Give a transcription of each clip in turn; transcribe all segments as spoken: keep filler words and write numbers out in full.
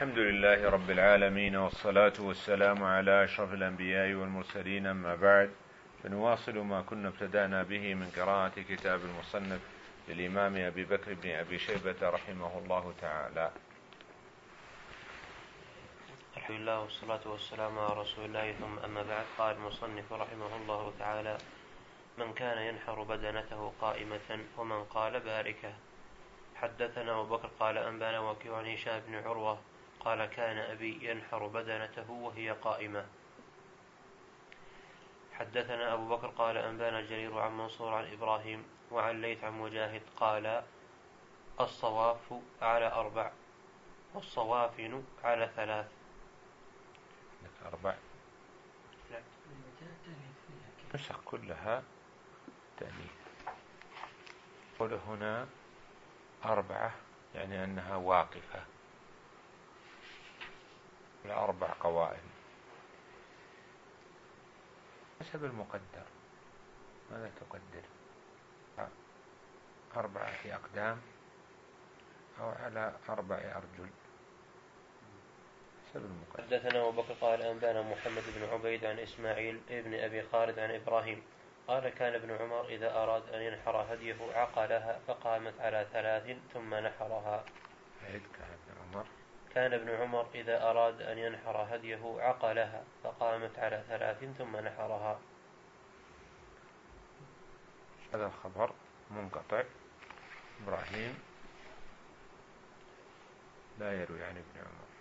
الحمد لله رب العالمين، والصلاة والسلام على أشرف الأنبياء والمرسلين، أما بعد، فنواصل ما كنا ابتدأنا به من قراءة كتاب المصنف للإمام أبي بكر بن أبي شيبة رحمه الله تعالى. الحمد لله والصلاة والسلام على رسول الله، ثم أما بعد. قال المصنف رحمه الله تعالى: من كان ينحر بدنته قائمة، ومن قال باركة. حدثنا أبو بكر قال أنبانا وكيع عن هشام بن عروة قال كان أبي ينحر بدنته وهي قائمة. حدثنا أبو بكر قال أنبانا جرير عن منصور عن إبراهيم وعن ليث عن مجاهد قال: الصواف على أربع والصوافن على ثلاث. أربع نسخ كلها تأنيث. قل هنا أربعة يعني أنها واقفة، لأربع قوائم حسب المقدر. ماذا تقدر؟ أربعة أقدام أو على أربع أرجل حسب المقدر. حدثنا أبو بكر قال أنبانا محمد بن عبيد عن إسماعيل ابن أبي خالد عن إبراهيم قال كان ابن عمر إذا أراد أن ينحر هديه عقلها فقامت على ثلاث ثم نحرها. كان ابن عمر كان ابن عمر إذا أراد أن ينحر هديه عقلها فقامت على ثلاث ثم نحرها. هذا الخبر منقطع. إبراهيم لا يروي عن ابن عمر.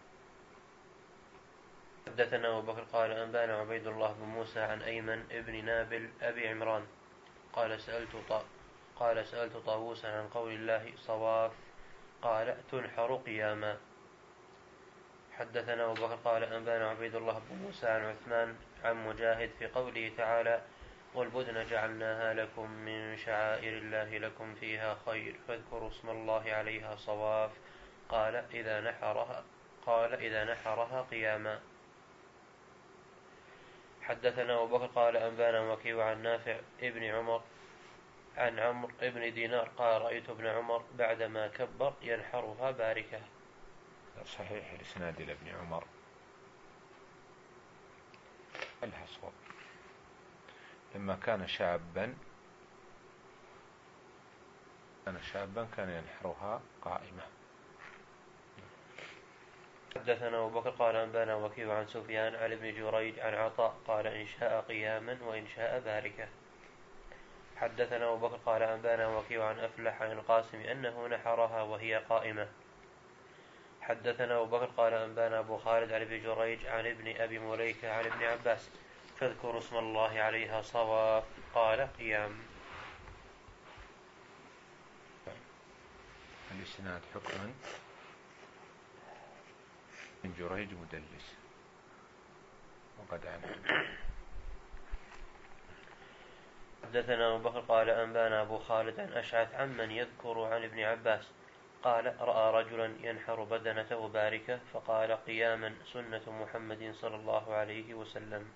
حدثنا أبو بكر قال أنبانا عبيد الله بن موسى عن أيمن ابن نابل أبي عمران قال سألت طا قال سألت طاووسا عن قول الله صواف قال تنحر قياما. حدثنا أبو بكر قال أنبانا عبيد الله بن موسى عن عثمان عن مجاهد في قوله تعالى: والبدن جعلناها لكم من شعائر الله لكم فيها خير فاذكروا اسم الله عليها صواف قال إذا نحرها قال إذا نحرها قياما. حدثنا أبو بكر قال أنبانا وكيع عن نافع ابن عمر عن عمرو ابن دينار قال رأيت ابن عمر بعدما كبر ينحرها باركة. صحيح الإسناد لابن عمر. الحصول لما كان شابا كان شابا كان ينحرها قائمة. حدثنا أبو بكر قال أنبانا وكيع عن سفيان عن ابن جريج عن عطاء قال إن شاء قياما وإن شاء باركة. حدثنا أبو بكر قال أنبانا وكيع عن أفلح عن القاسم أنه نحرها وهي قائمة. حدثنا أبو بكر قال أنبانا أبو خالد عن ابن جريج عن ابن أبي مليكة عن ابن عباس فاذكروا اسم الله عليها صواف قال قيام. الإسناد حكما من جريج مدلس وقد عنه. حدثنا أبو بكر قال أنبانا أبو خالد عن أشعث عمن يذكر عن ابن عباس قال رأى رجلا ينحر بدنته باركة فقال قياما سنة محمد صلى الله عليه وسلم.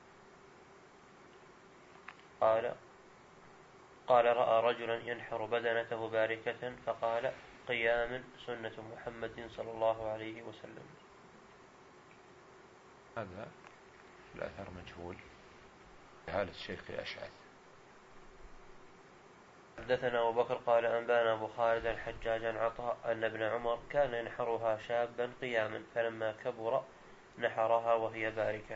قال قال رأى رجلا ينحر بدنته باركة فقال قياما سنة محمد صلى الله عليه وسلم. هذا الأثر مجهول حال الشيخ أشعث. حدثنا أبو بكر قال أنبانا أبو خالد الحجاج عن عطاء أن ابن عمر كان ينحرها شابا قياما فلما كبر نحرها وهي باركة.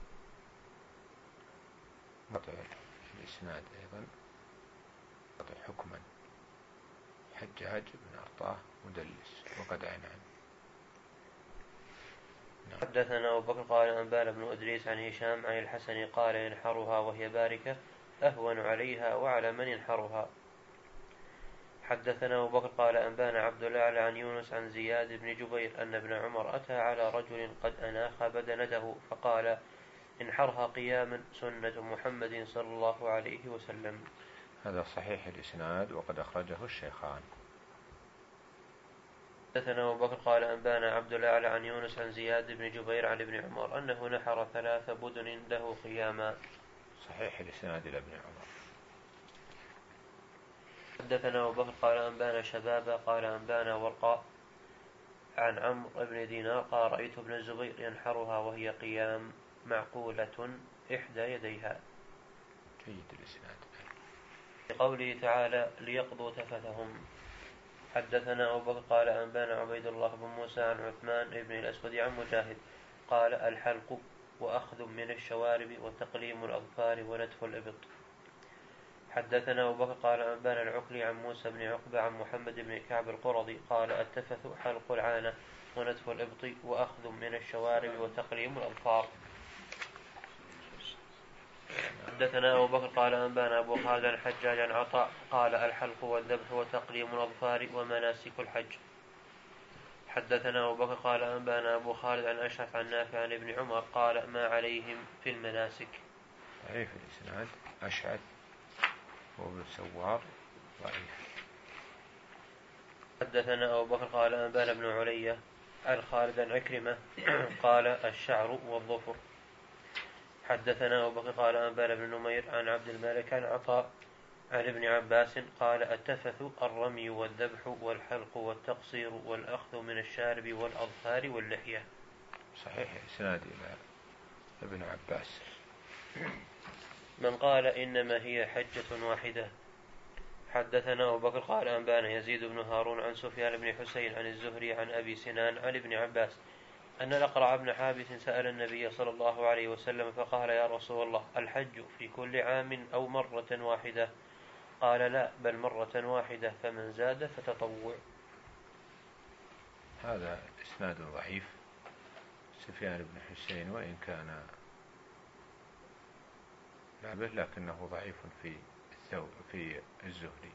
قطع الإسناد أيضا قطع حكما حجاج بن عطاء مدلس وقد عن عنه. حدثنا أبو بكر قال أنبانا بن إدريس عن هشام عن الحسن قال ينحرها وهي باركة أهون عليها وعلى من ينحرها. حدثنا أبو بكر قال أنبانا عبد الأعلى عن يونس عن زياد بن جبير أن ابن عمر أتى على رجل قد أناخ بدنته فقال انحرها قياما سنة محمد صلى الله عليه وسلم. هذا صحيح الإسناد وقد أخرجه الشيخان. حدثنا أبو بكر قال أنبانا عبد الأعلى عن يونس عن زياد بن جبير عن ابن عمر أنه نحر ثلاث بدن له قياما. صحيح الإسناد لابن عمر. حدثنا أبو بكر قال أنبانا شبابا قال أنبانا ورقاء عن عمرو بن دينار قال رأيت ابن الزبير ينحرها وهي قيام معقولة إحدى يديها. جيد الإسناد. قوله تعالى ليقضوا تفثهم. حدثنا أبو بكر قال أنبانا عبيد الله بن موسى عن عثمان بن الأسود عن مجاهد قال الحلق وأخذ من الشوارب وتقليم الأظفار ونتف الإبط. حدثنا أبو بكر قال أنبانا العقلي عن موسى بن عقبة عن محمد بن كعب القرظي قال التفث حلق العانة ونتف الإبط وأخذ من الشوارب وتقليم الأظفار. حدثنا أبو بكر قال أنبانا أبو خالد عن حجاج عن عطاء قال الحلق والذبح وتقليم الأظفار ومناسك الحج. حدثنا أبو بكر قال أنبانا أبو خالد عن أشرف عن نافع عن ابن عمر قال ما عليهم في المناسك. ضعيف الإسناد. أشعث وابن سوار ضعيف. حدثنا أبو بكر قال أنبانا ابن علية عن خالد عن عكرمة قال الشعر والظفر. حدثنا أبو بكر قال أنبانا ابن نمير عن عبد الملك عن عطاء عن ابن عباس قال التفث الرمي والذبح والحلق والتقصير والأخذ من الشارب والأظفار واللحية. صحيح إسناد إلى ابن عباس. من قال إنما هي حجة واحدة. حدثنا أبو بكر قال أنبانا يزيد بن هارون عن سفيان بن حسين عن الزهري عن أبي سنان عن ابن عباس أن الأقرع بن حابس سأل النبي صلى الله عليه وسلم فقال يا رسول الله الحج في كل عام أو مرة واحدة؟ قال لا بل مرة واحدة فمن زاد فتطوع. هذا إسناد ضعيف. سفيان بن حسين وإن كان لابه لكنه ضعيف في في الزهري.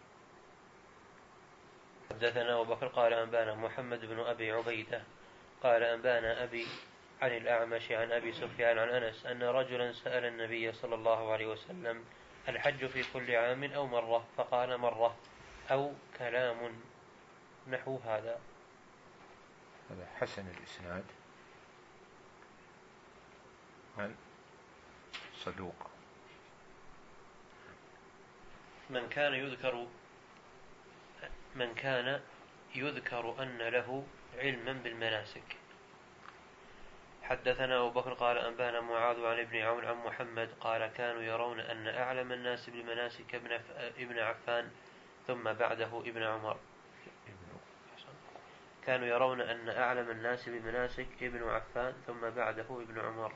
حدثنا أبو بكر قال أنبانا محمد بن أبي عبيدة قال أنبانا أبي عن الأعمش عن أبي سفيان عن أنس أن رجلا سأل النبي صلى الله عليه وسلم الحج في كل عام أو مرة؟ فقال مرة أو كلام نحو هذا. هذا حسن الإسناد عن صدوق. من كان يذكر من كان يذكر أن له علما بالمناسك. حدثنا أبو بكر قال أنبانا معاذ عن ابن عون عن محمد قال كانوا يرون أن أعلم الناس بالمناسك ابن عفان ثم بعده ابن عمر. كانوا يرون أن أعلم الناس بالمناسك ابن عفان ثم بعده ابن عمر.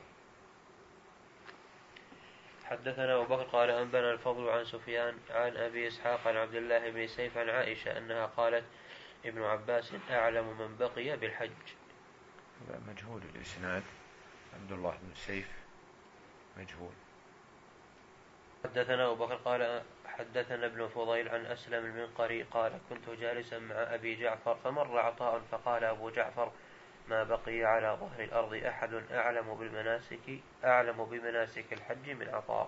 حدثنا أبو بكر قال أنبانا الفضل عن سفيان عن أبي إسحاق عن عبد الله بن سيف عن عائشة أنها قالت ابن عباس أعلم من بقي بالحج. مجهول الإسناد. عبد الله بن سيف مجهول. حدثنا أبو بكر قال حدثنا ابن فضيل عن أسلم المنقري قال كنت جالسا مع أبي جعفر فمر عطاء فقال أبو جعفر ما بقي على ظهر الأرض أحد أعلم بالمناسك أعلم بمناسك الحج من عطاء.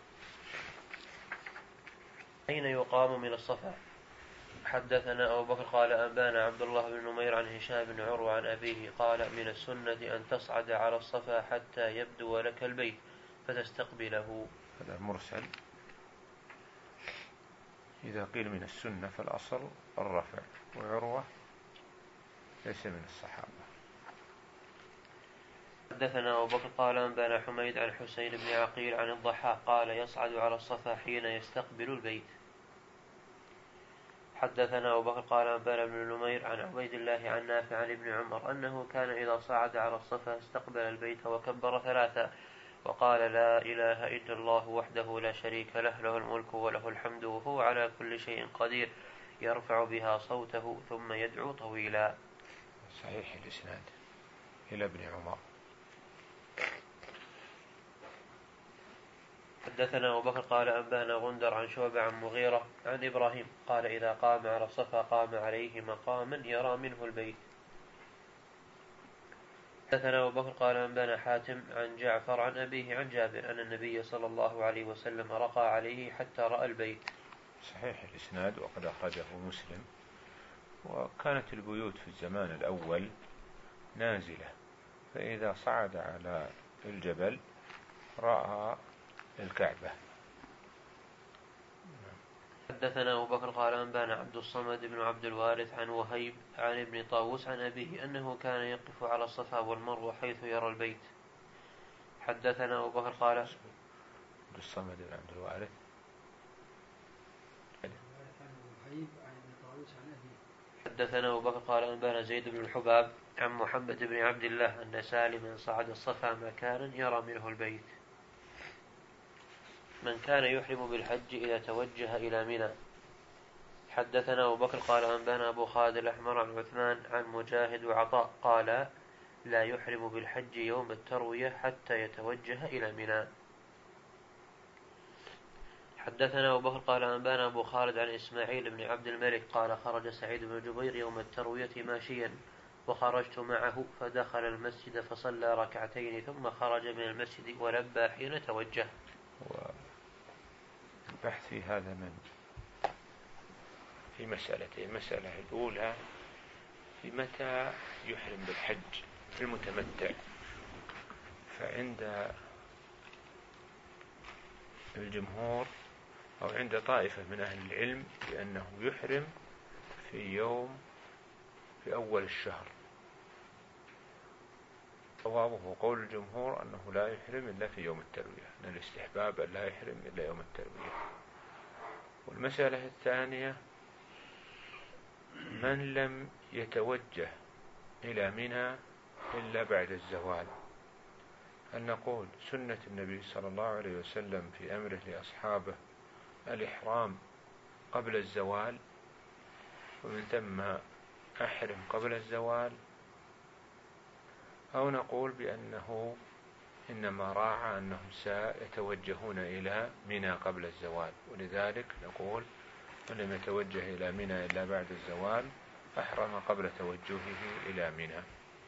أين يقام من الصفا؟ حدثنا أبو بكر قال أنبانا عبد الله بن نمير عن هشام بن عروة عن أبيه قال من السنة أن تصعد على الصفا حتى يبدو لك البيت فتستقبله. هذا مرسل. إذا قيل من السنة فالأصل الرفع، وعروة ليس من الصحابة. حدثنا أبو بكر قال أنبانا حميد عن حسين بن عقيل عن الضحاك قال يصعد على الصفا حين يستقبل البيت. حدثنا أبو بكر قال أنبانا بن نمير عن عبيد الله عن نافع عن ابن عمر أنه كان إذا صعد على الصفا استقبل البيت وكبر ثلاثا وقال لا إله إلا الله وحده لا شريك له له الملك وله الحمد وهو على كل شيء قدير يرفع بها صوته ثم يدعو طويلا. صحيح الإسناد إلى ابن عمر. حدثنا أبو بكر قال أنبانا غندر عن شعبة عن مغيرة عن إبراهيم قال إذا قام على الصفا قام عليه مقاما يرى منه البيت. حدثنا أبو بكر قال أنبانا حاتم عن جعفر عن أبيه عن جابر أن النبي صلى الله عليه وسلم رقى عليه حتى رأى البيت. صحيح الإسناد وقد أخرجه مسلم. وكانت البيوت في الزمان الأول نازلة، فإذا صعد على الجبل رأى الكعبة. حدثنا أبو بكر قال أنبانا عبد الصمد بن عبد الوارث عن وهيب عن ابن طاووس عن أبيه أنه كان يقف على الصفا والمروة حيث يرى البيت. حدثنا أبو بكر قال عبد الصمد بن عبد الوارث حدثنا أبو بكر قال أنبانا زيد بن الحباب عن محمد بن عبد الله أن سالما صعد الصفا مكانا يرى منه البيت. من كان يحرم بالحج إذا توجه إلى منى. حدثنا أبو بكر قال أنبانا أبو خالد الأحمر عن عثمان عن مجاهد وعطاء قال لا يحرم بالحج يوم التروية حتى يتوجه إلى منى. حدثنا أبو بكر قال أنبانا أبو خالد عن إسماعيل بن عبد الملك قال خرج سعيد بن جبير يوم التروية ماشيا وخرجت معه فدخل المسجد فصلى ركعتين ثم خرج من المسجد ولبى حين توجه. البحث في هذا من في مسألتين. المسألة الأولى في متى يحرم بالحج المتمتع، فعند الجمهور أو عند طائفة من أهل العلم بأنه يحرم في يوم في أول الشهر. صوابه قول الجمهور أنه لا يحرم إلا في يوم التروية، أن الاستحباب أن لا يحرم إلا يوم التروية. والمسألة الثانية من لم يتوجه إلى منى إلا بعد الزوال، أن نقول سنة النبي صلى الله عليه وسلم في أمره لأصحابه الإحرام قبل الزوال، ومن ثم أحرم قبل الزوال، أو نقول بأنه إنما راعى أنهم سيتوجهون إلى منى قبل الزوال، ولذلك نقول من لم يتوجه إلى منى إلا بعد الزوال أحرم قبل توجهه إلى منى.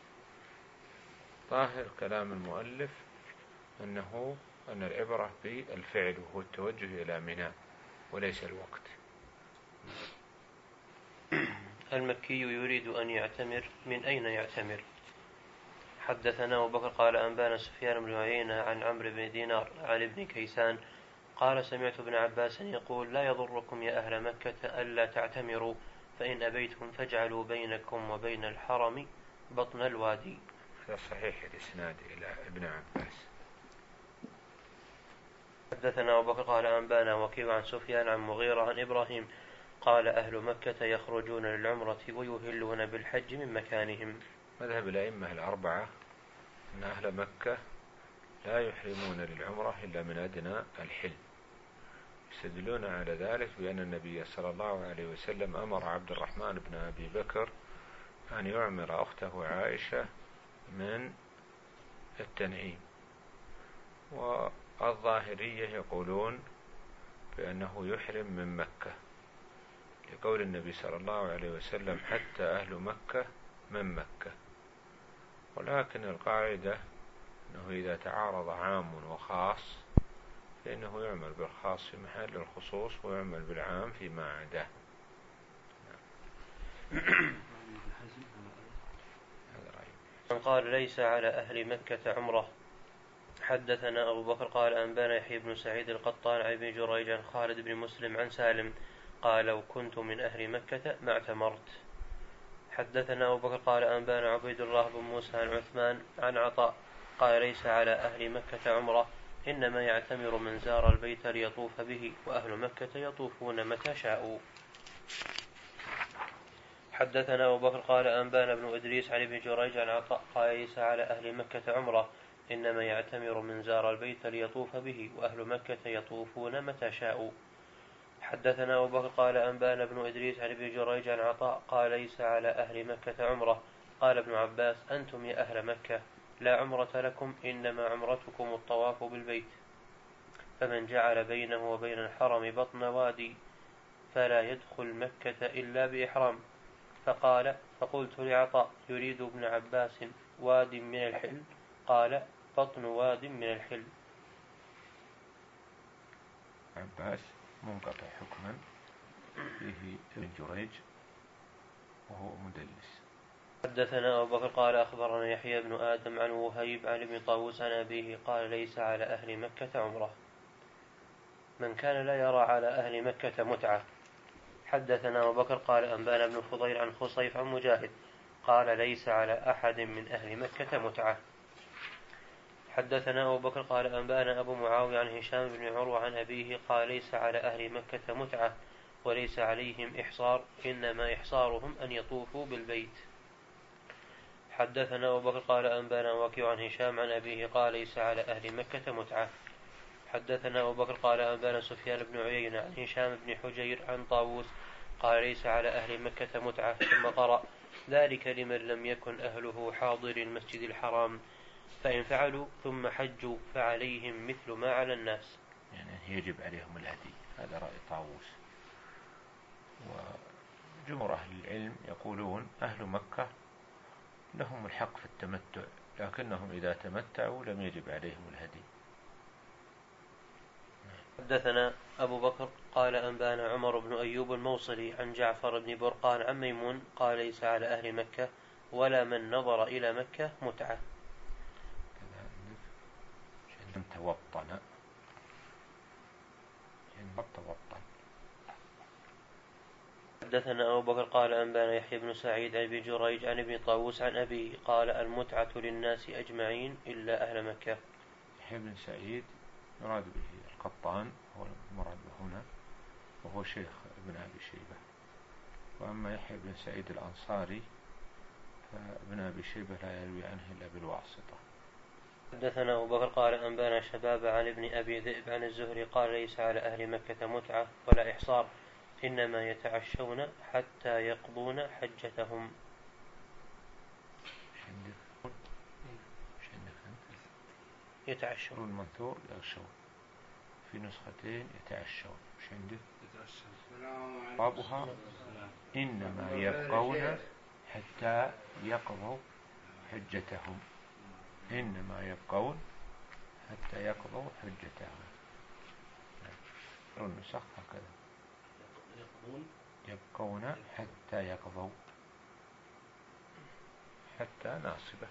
ظاهر كلام المؤلف أنه أن العبرة بالفعل وهو التوجه إلى منى وليس الوقت. المكي يريد أن يعتمر، من أين يعتمر؟ حدثنا أبو بكر قال أنبانا سفيان بن عيينة عن عمرو بن دينار عن ابن كيسان قال سمعت ابن عباس يقول لا يضركم يا أهل مكة ألا تعتمروا، فإن أبيتم فاجعلوا بينكم وبين الحرم بطن الوادي. هذا صحيح الإسناد إلى ابن عباس. حدثنا أبو بكر قال أنبانا وكيع عن سفيان عن مغيرة عن إبراهيم قال أهل مكة يخرجون للعمرة ويهلون بالحج من مكانهم. مذهب الأئمة الأربعة أن أهل مكة لا يحرمون للعمرة إلا من أدنى الحل، يستدلون على ذلك بأن النبي صلى الله عليه وسلم أمر عبد الرحمن بن أبي بكر أن يعمر أخته عائشة من التنعيم. والظاهرية يقولون بأنه يحرم من مكة لقول النبي صلى الله عليه وسلم حتى أهل مكة من مكة. ولكن القاعدة أنه إذا تعارض عام وخاص فإنه يعمل بالخاص في محل الخصوص ويعمل بالعام فيما عداه. من قال ليس على أهل مكة عمرة. حدثنا أبو بكر قال أنبانا يحيى بن سعيد القطان عن ابن جريج عن خالد بن مسلم عن سالم قال لو كنت من أهل مكة ما اعتمرت. حدثنا أبو بكر قال أنبانا عبيد الله بن موسى عن عثمان عن عطاء قال ليس على أهل مكة عمرة إنما يعتمر من زار البيت ليطوف به وأهل مكة يطوفون متى شاءوا. حدثنا أبو بكر قال أنبانا بن إدريس عن ابن جريج عن عطاء قال ليس على أهل مكة عمرة إنما يعتمر من زار البيت ليطوف به وأهل مكة يطوفون متى شاءوا. حدثنا أبو بكر قال أنبانا بن إدريس عن ابن جريج عن عطاء قال ليس على أهل مكة عمرة. قال ابن عباس أنتم يا أهل مكة لا عمرة لكم إنما عمرتكم الطواف بالبيت، فمن جعل بينه وبين الحرم بطن وادي فلا يدخل مكة إلا بإحرام. فقال فقلت لعطاء يريد ابن عباس واد من الحل؟ قال بطن واد من الحل. عباس منقطع حكما فيه ابن جريج وهو مدلس. حدثنا أبو بكر قال أخبرنا يحيى بن آدم عن وهيب عن ابن طاووس عن أبيه قال ليس على أهل مكة عمرة. من كان لا يرى على أهل مكة متعة. حدثنا أبو بكر قال أنبانا ابن فضيل عن خصيف عن مجاهد قال ليس على أحد من أهل مكة متعة. حدثنا أبو بكر قال أنبانا أبو معاوية عن هشام بن عروة عن أبيه قال ليس على أهل مكة متعة وليس عليهم إحصار، إنما إحصارهم أن يطوفوا بالبيت. حدثنا أبو بكر قال أنبانا وكيع عن هشام عن أبيه قال ليس على أهل مكة متعة. حدثنا أبو بكر قال أنبانا سفيان بن عيينة عن هشام بن حجير عن طاووس قال ليس على أهل مكة متعة، ثم قرأ ذلك لمن لم يكن أهله حاضر المسجد الحرام، فإن فعلوا ثم حجوا فعليهم مثل ما على الناس، يعني يجب عليهم الهدي. هذا رأي طاووس. وجمهور أهل العلم يقولون أهل مكة لهم الحق في التمتع، لكنهم إذا تمتعوا لم يجب عليهم الهدي. حدثنا أبو بكر قال أنبانا عمر بن أيوب الموصلي عن جعفر بن برقان عن ميمون قال ليس على أهل مكة ولا من نظر إلى مكة متعة. من توطن توطن. حدثنا أبو بكر قال أنبانا يحيى بن سعيد عن ابن جريج عن ابن طاووس عن أبيه قال المتعة للناس أجمعين إلا أهل مكة. يحيى بن سعيد يراد به القطان، هو المراد هنا، وهو شيخ ابن أبي شيبة. وأما يحيى بن سعيد الأنصاري فابن أبي شيبة لا يروي عنه إلا بالواسطة. حدثنا أبو بكر قال أنبانا شباب عن ابن أبي ذئب عن الزهري قال ليس على أهل مكة متعة ولا إحصار، إنما يتعشون حتى يقضون حجتهم. يتعشون المنثور يغشون، في نسختين يتعشون. مش عندك؟ بابها إنما يبقون حتى يقضوا حجتهم، إنما يبقون حتى يقضوا حجتهم. النسخ هكذا، يبقون حتى يقضوا، حتى ناصبة.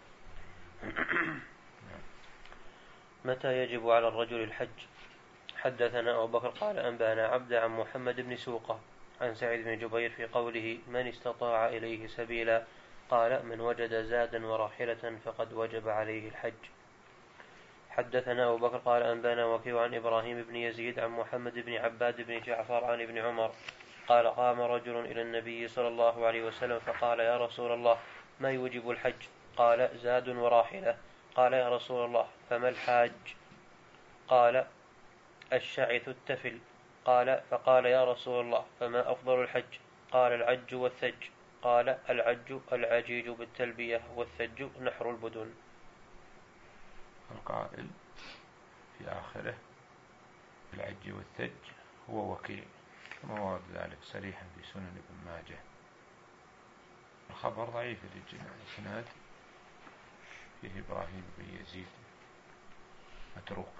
متى يجب على الرجل الحج؟ حدثنا أبو بكر قال أنبانا عبد عن محمد بن سوقة عن سعيد بن جبير في قوله من استطاع إليه سبيلا قال من وجد زادا وراحلة فقد وجب عليه الحج. حدثنا أبو بكر قال أنبانا وكيع عن إبراهيم بن يزيد عن محمد بن عباد بن جعفر عن ابن عمر قال قام رجل إلى النبي صلى الله عليه وسلم فقال يا رسول الله ما يوجب الحج؟ قال زاد وراحلة. قال يا رسول الله فما الحاج؟ قال الشعث التفل. قال فقال يا رسول الله فما أفضل الحج؟ قال العج والثج. قال العج العجيج بالتلبية والثج نحر البدن. القائل في آخره العج والثج هو وكيع، كما ورد ذلك صريحا في سنن ابن ماجه. الخبر ضعيف الإسناد، فيه إبراهيم بن يزيد متروك.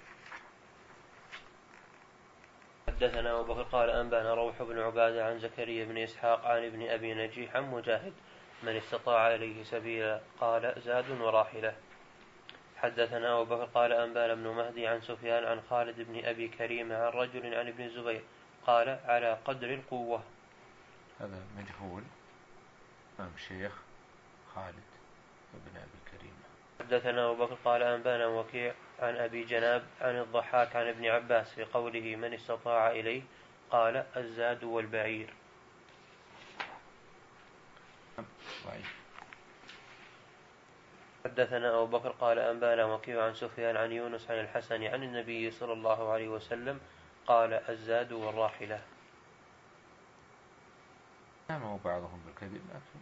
حدثنا أبو بكر قال أنبانا روح بن عبادة عن زكريا بن إسحاق عن ابن أبي نجيح عن مجاهد من استطاع إليه سبيلا قال زاد وراحلة. حدثنا أبو بكر قال أنبانا ابن مهدي عن سفيان عن خالد بن أبي كريم عن رجل عن ابن الزبير قال على قدر القوة. هذا مجهول، أمام شيخ خالد بن أبي كريم. حدثنا أبو بكر قال أنبانا وكيع عن أبي جناب عن الضحاك عن ابن عباس في قوله من استطاع إليه قال الزاد والبعير. حدثنا أبو بكر قال أنبانا وكيع عن سفيان عن يونس عن الحسن عن النبي صلى الله عليه وسلم قال الزاد والراحلة. ناموا بعضهم بالكذب لكن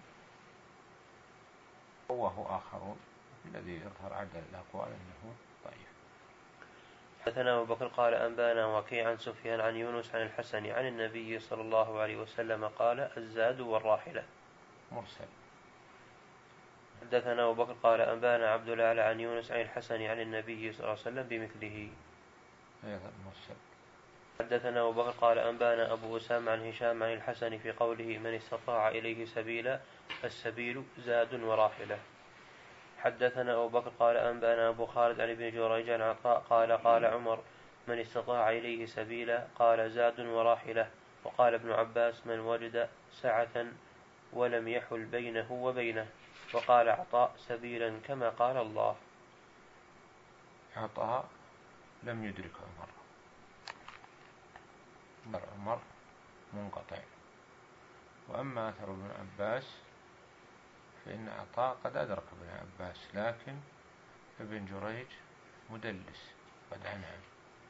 رواه آخرون، الذي يظهر عدل الأقوال أنه ضعيف. حدثنا أبو بكر قال أنبانا وكيع عن سفيان عن يونس عن الحسن عن النبي صلى الله عليه وسلم قال الزاد والراحلة. مرسل. حدثنا أبو بكر قال أنبانا عبد الأعلى عن يونس عن الحسن عن النبي صلى الله عليه وسلم بمثله. أيضا مرسل. حدثنا أبو بكر قال أنبانا أبو أسامة عن هشام عن الحسن في قوله من استطاع إليه سبيلا السبيل زاد وراحلة. حدثنا أبو بكر قال أنبانا أبو خالد عن ابن جريج عن عطاء قال قال عمر من استطاع إليه سبيلا قال زاد وراحلة. وقال ابن عباس من وجد سعة ولم يحل بينه وبينه. وقال عطاء سبيلا كما قال الله. عطاء لم يدرك عمر، مر عمر منقطع. وأما أثر ابن عباس فإن عطاء قد أدرك ابن عباس، لكن ابن جريج مدلس قد عنها.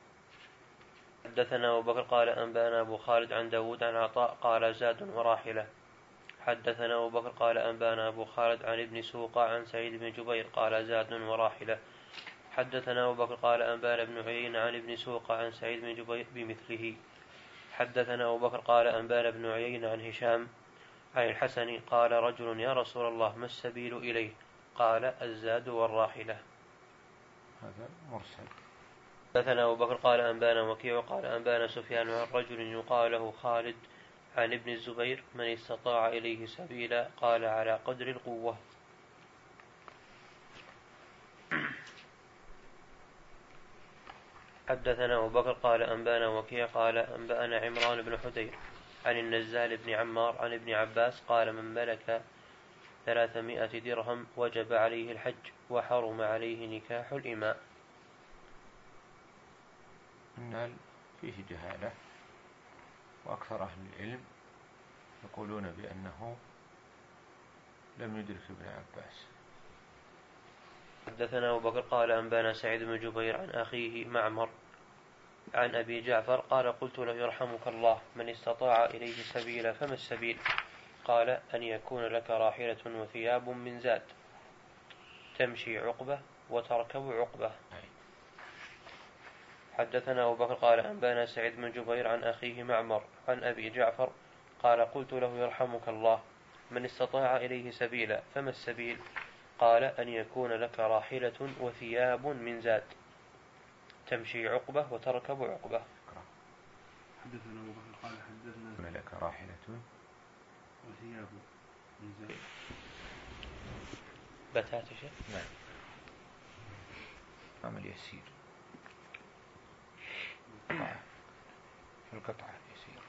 حدثنا أبو بكر قال أنبانا أبو خالد عن داود عن عطاء قال زاد وراحلة. حدثنا أبو بكر قال أنبانا أبو خالد عن ابن سوقة عن سعيد بن جبير قال زاد وراحلة. حدثنا أبو بكر قال أنبانا ابن عيينة عن ابن سوقة عن سعيد بن جبير بمثله. حدثنا أبو بكر قال أنبانا ابن عيينة عن هشام عن الحسن قال رجل يا رسول الله ما السبيل إليه؟ قال الزاد والراحلة. هذا مرسل. حدثنا أبو بكر قال أنبانا وكيع قال أنبانا سفيان عن رجل يقال له خالد عن ابن الزبير من استطاع إليه سبيلا قال على قدر القوة. حدثنا أبو بكر قال أنبانا وكيع قال أنبأنا عمران بن حدير عن النزال بن عمار عن ابن عباس قال من ملك ثلاثمائة درهم وجب عليه الحج وحرم عليه نكاح الإماء. النال فيه جهالة، وأكثر أهل العلم يقولون بأنه لم يدرك ابن عباس. حدثنا أبو بكر قال أنبانا سعيد بن جبير عن أخيه معمر عن أبي جعفر قال قلت له يرحمك الله من استطاع إليه سبيلا فما السبيل؟ قال أن يكون لك راحلة وثياب من زاد تمشي عقبة وتركب عقبة. حدثنا أبو بكر قال أنبانا سعيد بن جبير عن أخيه معمر عن أبي جعفر قال قلت له يرحمك الله من استطاع إليه سبيلا فما السبيل؟ قال أن يكون لك راحلة وثياب من زاد تمشي عقبة وتركب عقبة. حدثنا أبو بكر قال حدثنا لك راحلة وثياب من زاد بتاتشة. نعم، عمل يسير في القطعة يسير.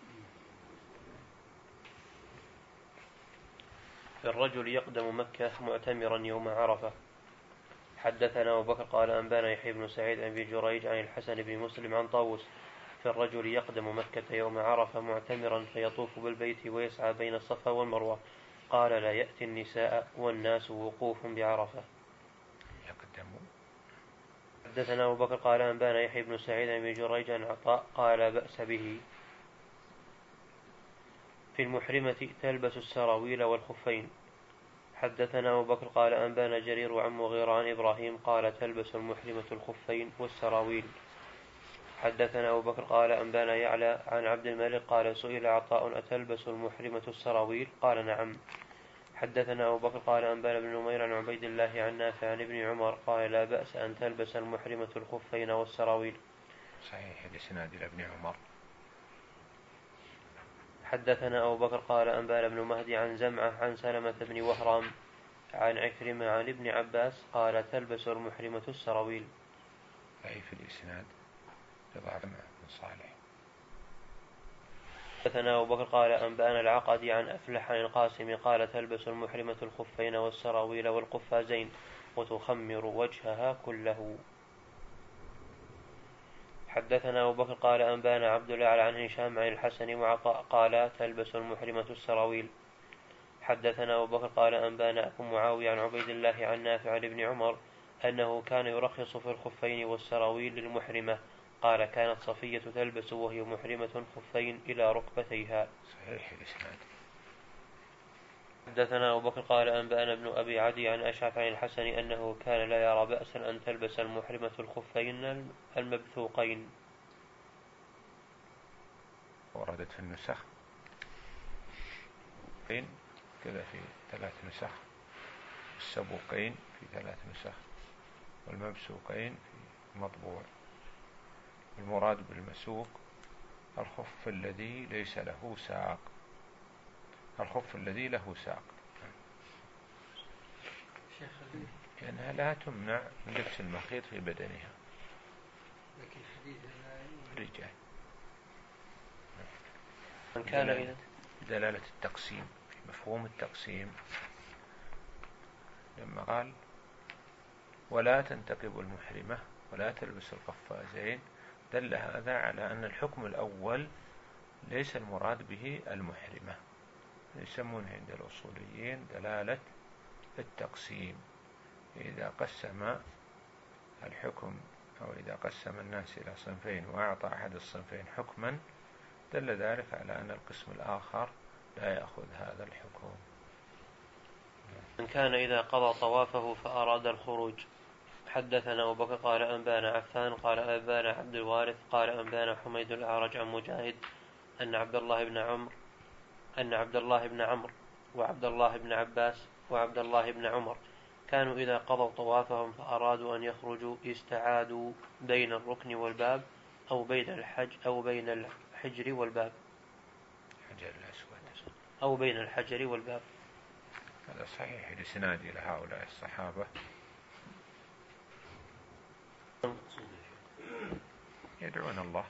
الرجل يقدم مكة معتمرا يوم عرفة. حدثنا أبو بكر قال أنبانا يحيى بن سعيد عن أبي جريج عن الحسن بن مسلم عن طاووس في الرجل يقدم مكة يوم عرفة معتمرا فيطوف بالبيت ويسعى بين الصفا والمروة قال لا يأتي النساء والناس وقوف بعرفة. يقدم. حدثنا أبو بكر قال أنبانا يحيى بن سعيد عن أبي جريج عن عطاء قال لا بأس به. في المحرمة تلبس السراويل والخفين. حدثنا أبو بكر قال أنبانا جرير عن مغيرة عن إبراهيم قال تلبس المحرمة الخفين والسراويل. حدثنا أبو بكر قال أنبانا يعلى عن عبد الملك قال سئل عطاء أتلبس المحرمة السراويل قال نعم. حدثنا أبو بكر قال أنبانا بن نمير عن عبيد الله عن نافع عن ابن عمر قال لا بأس أن تلبس المحرمة الخفين والسراويل. صحيح الإسناد إلى ابن عمر. حدثنا أبو بكر قال أنبانا بن مهدي عن زمعة عن سلمة بن وهرام عن عكرمة عن ابن عباس قال تلبس المحرمة السراويل. أي في الإسناد لضعف بن صالح. حدثنا أبو بكر قال أنبأنا العقدي عن أفلح عن القاسم قال تلبس المحرمة الخفين والسراويل والقفازين وتخمر وجهها كله. حدثنا أبو بكر قال أنبانا عبد الأعلى عن هشام عن الحسن وعطاء قال تلبس المحرمة السراويل. حدثنا أبو بكر قال أنبانا أبو معاوية عن عبيد الله عن نافع عن ابن عمر أنه كان يرخص في الخفين والسراويل للمحرمة قال كانت صفية تلبس وهي محرمة خفين إلى ركبتيها. صحيح الإسناد. حدثنا أبو بكر قال أنبأنا ابن أبي عدي عن أشعث عن الحسن أنه كان لا يرى بأسا أن تلبس المحرمة الخفين المبثوقين. وردت في النسخ فين كذا في ثلاث نسخ، السبوقين في ثلاث نسخ، والمبسوقين في مطبوع. المراد بالمسوق الخف الذي ليس له ساق، الخف الذي له ساق، لأنها لا تمنع من لبس المخيط في بدنها. الرجال. من كان إذا دلالة التقسيم، مفهوم التقسيم لما قال ولا تنتقب المحرمة ولا تلبس القفازين، دل هذا على أن الحكم الأول ليس المراد به المحرمة، يسمونه عند الأصوليين دلالة التقسيم. إذا قسم الحكم أو إذا قسم الناس إلى صنفين وأعطى أحد الصنفين حكما، دل ذلك على أن القسم الآخر لا يأخذ هذا الحكم. من كان إذا قضى طوافه فأراد الخروج. حدثنا أبو بكر قال أنبانا عفان قال أنبانا عبد الوارث قال أنبانا حميد الأعرج عن مجاهد أن عبد الله بن عمرو أن عبد الله بن عمرو وعبد الله بن عباس وعبد الله بن عمر كانوا إذا قضوا طوافهم فأرادوا أن يخرجوا استعادوا بين الركن والباب أو بين الحج أو بين الحجر والباب حجر الأسود أو بين الحجر والباب. هذا صحيح الإسناد إلى هؤلاء الصحابة. يدعون الله.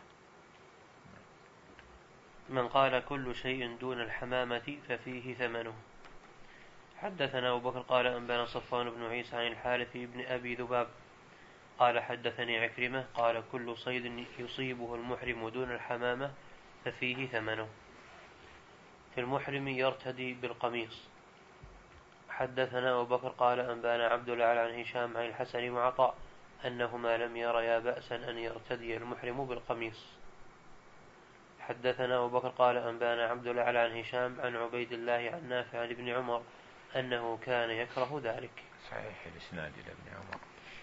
من قال كل شيء دون الحمامة ففيه ثمنه. حدثنا أبو بكر قال أنبانا صفوان بن عيسى عن الحارث بن أبي ذباب قال حدثني عكرمة قال كل صيد يصيبه المحرم دون الحمامة ففيه ثمنه. في المحرم يرتدي بالقميص. حدثنا أبو بكر قال أنبانا عبد الأعلى عن هشام عن الحسن وعطاء أنهما لم يريا بأسا أن يرتدي المحرم بالقميص. حدثنا أبو بكر قال أنبانا عبد الأعلى عن هشام عن عبيد الله عن نافع عن ابن عمر أنه كان يكره ذلك. صحيح الإسناد إلى ابن عمر.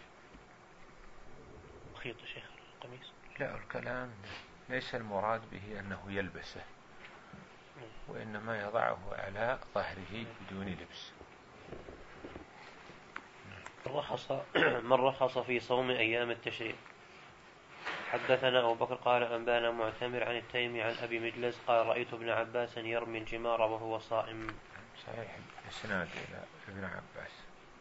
خيط شيخ القميص. لا، الكلام ليس المراد به أنه يلبسه، وإنما يضعه على ظهره بدون لبس. رخص من رخص في صوم أيام التشريق. حدثنا أبو بكر قال أنبانا معتمر عن التيمي عن أبي مجلس قال رأيت ابن عباس يرمي الجمار وهو صائم. صحيح الإسناد إلى ابن عباس.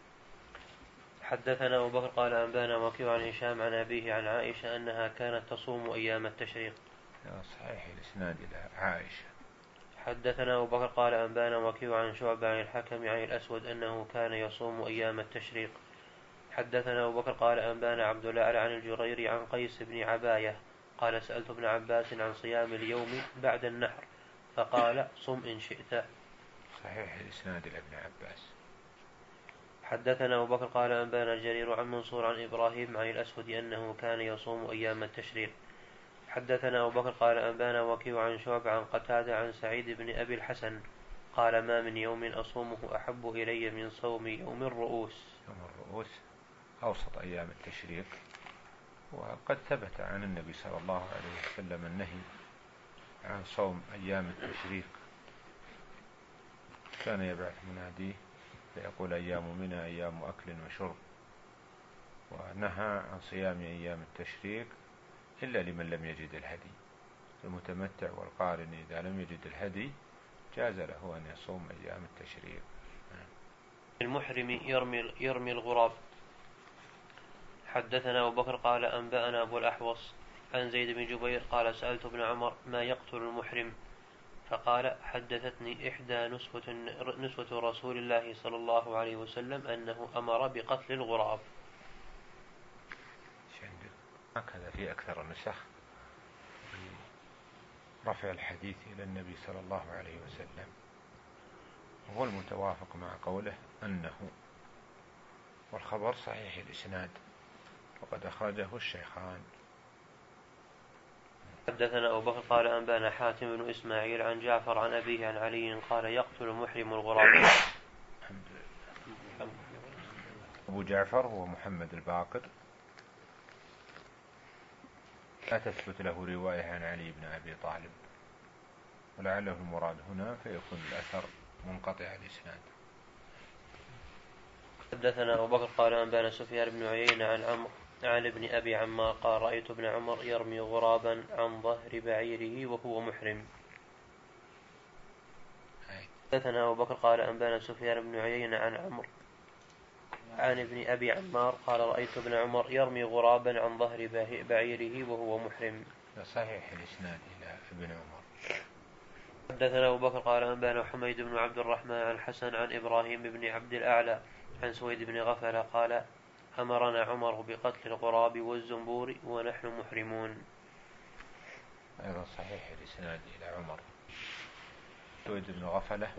حدثنا أبو بكر قال أنبانا وكيع عن هشام عن أبيه عن عائشة أنها كانت تصوم أيام التشريق. صحيح الإسناد إلى عائشة. حدثنا أبو بكر قال أنبانا وكيع عن شعبة عن الحكم عن الأسود أنه كان يصوم أيام التشريق. حدثنا أبو بكر قال أنبانا عبد الأعلى عن الجريري عن قيس بن عباية قال سألت ابن عباس عن صيام اليوم بعد النحر فقال صم إن شئت. صحيح الإسناد إلى ابن عباس. حدثنا أبو بكر قال أنبانا جرير عن منصور عن إبراهيم عن الأسود أنه كان يصوم أيام التشريق. حدثنا أبو بكر قال أنبانا وكيع عن شعبة عن قتادة عن سعيد بن أبي الحسن قال ما من يوم أصومه أحب إلي من صوم يوم الرؤوس. يوم الرؤوس أوسط أيام التشريق، وقد ثبت عن النبي صلى الله عليه وسلم النهي عن صوم أيام التشريق. كان يبعث مناديه فيقول أيام منى أيام أكل وشرب، ونهى عن صيام أيام التشريق إلا لمن لم يجد الهدي. المتمتع والقارن إذا لم يجد الهدي جاز له أن يصوم أيام التشريق. المحرم يرمي, يرمي الغراب. حدثنا أبو بكر قال أنبأنا أبو الأحوص عن زيد بن جبير قال سألت ابن عمر ما يقتل المحرم فقال حدثتني إحدى نسوة, نسوة رسول الله صلى الله عليه وسلم أنه أمر بقتل الغراب. هكذا في أكثر النسخ رفع الحديث إلى النبي صلى الله عليه وسلم، وهو المتوافق مع قوله أنه، والخبر صحيح الإسناد وقد أخرجه الشيخان. حدثنا أبو بكر قال أنبانا حاتم بن إسماعيل عن جعفر عن أبيه عن علي قال يقتل محرم الغراب. أبو جعفر هو محمد الباقر، لا تثبت له رواية عن علي بن أبي طالب، ولعله المراد هنا فيكون الأثر منقطع الإسناد. حدثنا أبو بكر قال أنبانا سفيان بن عيينة عن عمرو عن ابن أبي عمار قال رأيت ابن عمر يرمي غرابا عن ظهر بعيره وهو محرم. حدثنا أبو بكر قال أنبانا سفيان بن عيينة عن عمرو عن ابن أبي عمار قال رأيت ابن عمر يرمي غرابا عن ظهر بعيره وهو محرم. صحيح الإسناد إلى ابن عمر. حدثنا أبو بكر قال أنبانا حميد بن عبد الرحمن عن الحسن عن إبراهيم بن عبد الأعلى عن سويد بن غفلة قال أمرنا عمر بقتل الغراب والزنبور ونحن محرمون. أيضا صحيح الإسناد إلى عمر. سويد بن غفلة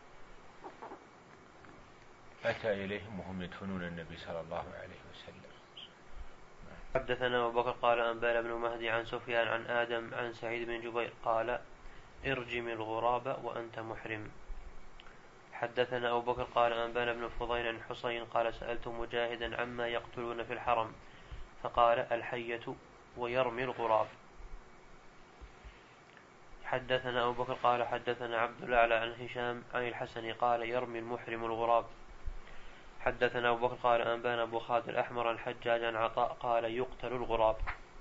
أتى إليهم وهم يدفنون النبي صلى الله عليه وسلم. حدثنا أبو بكر قال أنبانا بن مهدي عن سفيان عن آدم عن سعيد بن جبير قال ارجم الغراب وأنت محرم. حدثنا أبو بكر قال أنبانا بن فضيل عن حسين قال سألت مجاهدا عما يقتلون في الحرم فقال الحية ويرمي الغراب. حدثنا أبو بكر قال حدثنا عبد الأعلى عن هشام عن الحسن قال يرمي المحرم الغراب. حدثنا أبو بكر قال أنبانا أبو خالد الأحمر عن حجاج عن عطاء قال يقتل الغراب.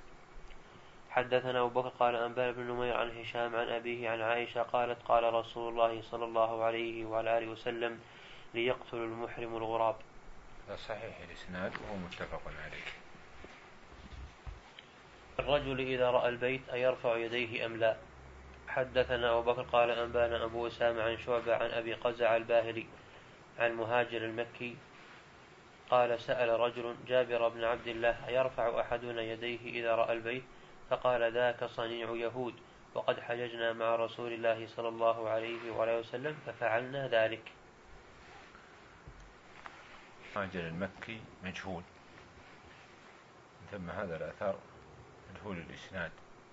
حدثنا أبو بكر قال أنبانا بن نمير عن هشام عن أبيه عن عائشة قالت قال رسول الله صلى الله عليه وعلى آله وسلم ليقتل المحرم الغراب. صحيح الإسناد وهو متفق عليه. الرجل إذا رأى البيت أيرفع يديه أم لا؟ حدثنا أبو بكر قال أنبانا أبو أسامة عن شعبة عن أبي قزع الباهلي عن مهاجر المكي قال سأل رجل جابر بن عبد الله أيرفع أحدنا يديه إذا رأى البيت؟ فقال ذاك صنيع يهود وقد حججنا مع رسول الله صلى الله عليه وعليه وسلم ففعلنا ذلك. مهاجر المكي مجهول، ثم هذا الأثر مجهول الإسناد،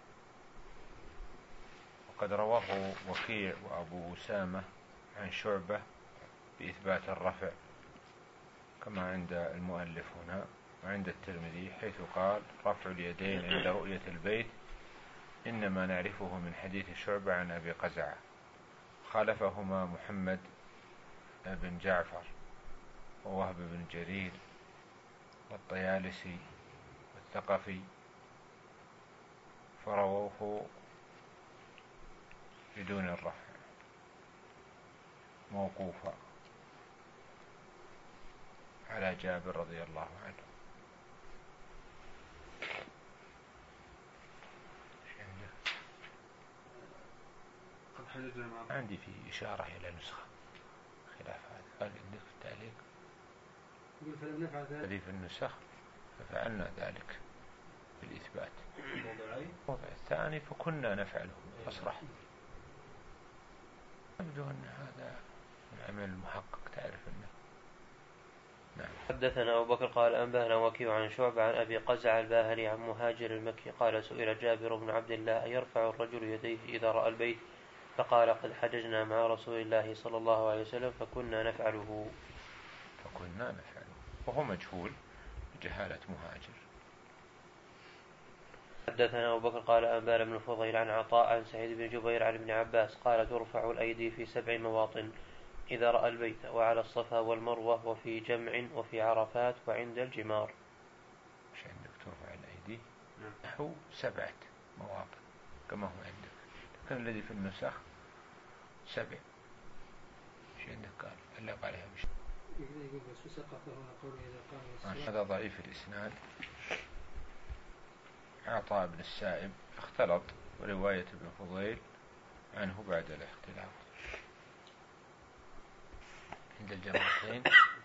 وقد رواه وكيع وأبو أسامة عن شعبة بإثبات الرفع كما عند المؤلف هنا وعند الترمذي، حيث قال رفع اليدين عند رؤية البيت إنما نعرفه من حديث شعبة عن أبي قزعة. خالفهما محمد بن جعفر ووهب بن جرير والطيالسي والثقفي، فرووه بدون الرفع موقوفا على جابر رضي الله عنه. عندي في إشارة إلى نسخة خلاف هذا، قال عندك في التعليق الذي في النسخ ففعلنا ذلك بالإثبات. الموضع الثاني فكنا نفعله أصرح. يبدو أن هذا من عمل المحقق، تعرف أنه نعم. حدثنا أبو بكر قال أنبانا وكيع عن شعبة عن أبي قزع الباهلي عن مهاجر المكي قال سئل جابر بن عبد الله أيرفع الرجل يديه إذا رأى البيت؟ فقال قد حججنا مع رسول الله صلى الله عليه وسلم فكنا نفعله. فكنا نفعله وهو مجهول بجهالة مهاجر. حدثنا أبو بكر قال أنبانا بن فضيل عن عطاء عن سعيد بن جبير عن ابن عباس قال ترفع الأيدي في سبع مواطن إذا رأى البيت وعلى الصفا والمروة وفي جمع وفي عرفات وعند الجمار. مش عندك ترفع الأيدي نحو سبعة مواطن كما هو عندك، لكن الذي في النسخ سبع. مش عندك قال ألق عليها مش هذا ضعيف الإسناد. عطاء بن السائب اختلط ورواية ابن فضيل عنه بعد الاختلاط. عند الجمرتين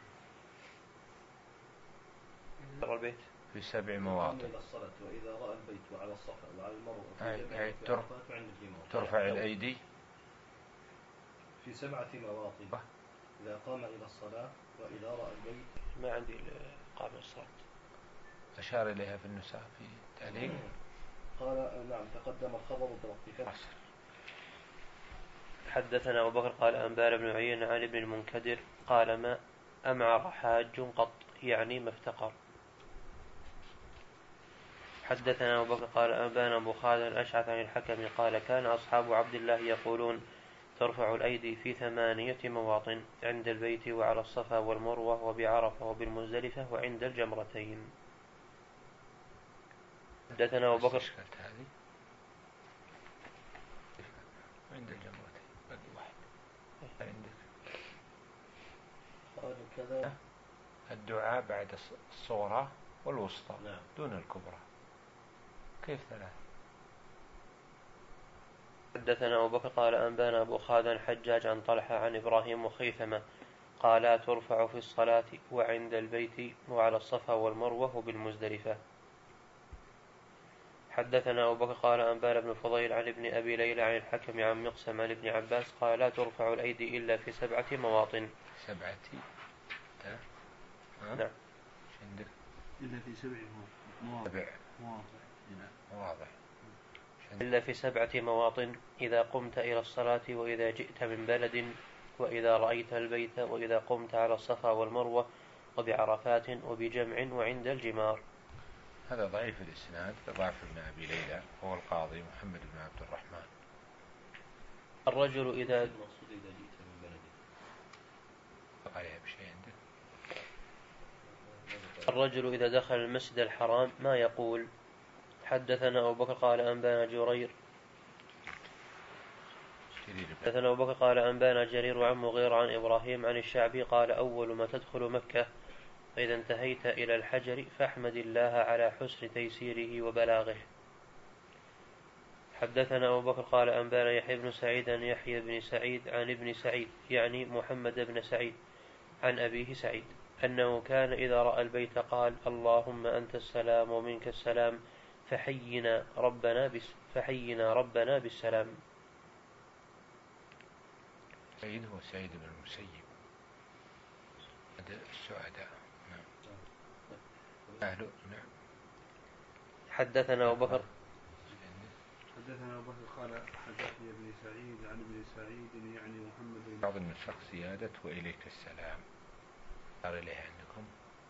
البيت في سبع مواطن وإذا رأى البيت وعلى الصفا وعلى المروة ترفع الأيدي في سبعة مواطن إذا قام إلى الصلاة وإذا رأى البيت. ما عندي قام الصلاة. أشار إليها في النساء في تعليق. قال نعم تقدم الخبر بوقت. حدثنا أبو بكر قال أنبانا بن عيينة عن ابن المنكدر قال ما أمعر حاج قط يعني ما افتقر. حدثنا أبو بكر قال أنبانا أبو خالد الأشعث عن الحكم قال كان أصحاب عبد الله يقولون ترفع الأيدي في ثمانية مواطن عند البيت وعلى الصفا والمروة وبعرفة وبالمزدلفة وعند الجمرتين. حدثنا أبو بكر عند الجمرتين باقي واحد عندك قال كذا الدعاء بعد الصغرى والوسطى نعم. دون الكبرى، كيف ثلاث؟ حدثنا أبو بكر قال أنبانا أبو خالد عن حجاج عن طلحة عن إبراهيم وخيثمة قالا ترفع في الصلاة وعند البيت وعلى الصفا والمروة وبالمزدلفة. حدثنا أبو بكر قال أنبانا بن فضيل عن ابن أبي ليلى عن الحكم عن مقسم عن ابن عباس قال لا ترفع الأيدي إلا في سبعة مواطن. سبعة نعم. إلا في سبع مواضع مواضع إلا في سبعة مواطن إذا قمت إلى الصلاة وإذا جئت من بلد وإذا رأيت البيت وإذا قمت على الصفا والمروة وبعرفات وبجمع وعند الجمار. هذا ضعيف الإسناد ضعف ابن أبي ليلى هو القاضي محمد بن عبد الرحمن. الرجل إذا المقصود إذا جئت من بلد عليها بشيء عندك. الرجل إذا دخل المسجد الحرام ما يقول. حدثنا أبو بكر قال أنبانا جرير حدثنا أبو بكر قال أنبانا جرير عن مغيرة عن إبراهيم عن الشعبي قال أول ما تدخل مكة فإذا انتهيت إلى الحجر فاحمد الله على حسن تيسيره وبلاغه. حدثنا أبو بكر قال أنبانا يحيى بن سعيد عن يحيى بن سعيد عن ابن سعيد يعني محمد بن سعيد عن أبيه سعيد أنه كان إذا رأى البيت قال اللهم أنت السلام ومنك السلام فحينا ربنا بس فحينا ربنا بالسلام. سعيد هو سعيد بن المسيب هذا السعداء. نعم. أهله. نعم. حدثنا أبو بكر حدثنا أبو بكر قال حدثني ابن سعيد عن ابن سعيد يعني محمد بن بعض النسخ زيادة وإليك السلام صار إليه عندكم.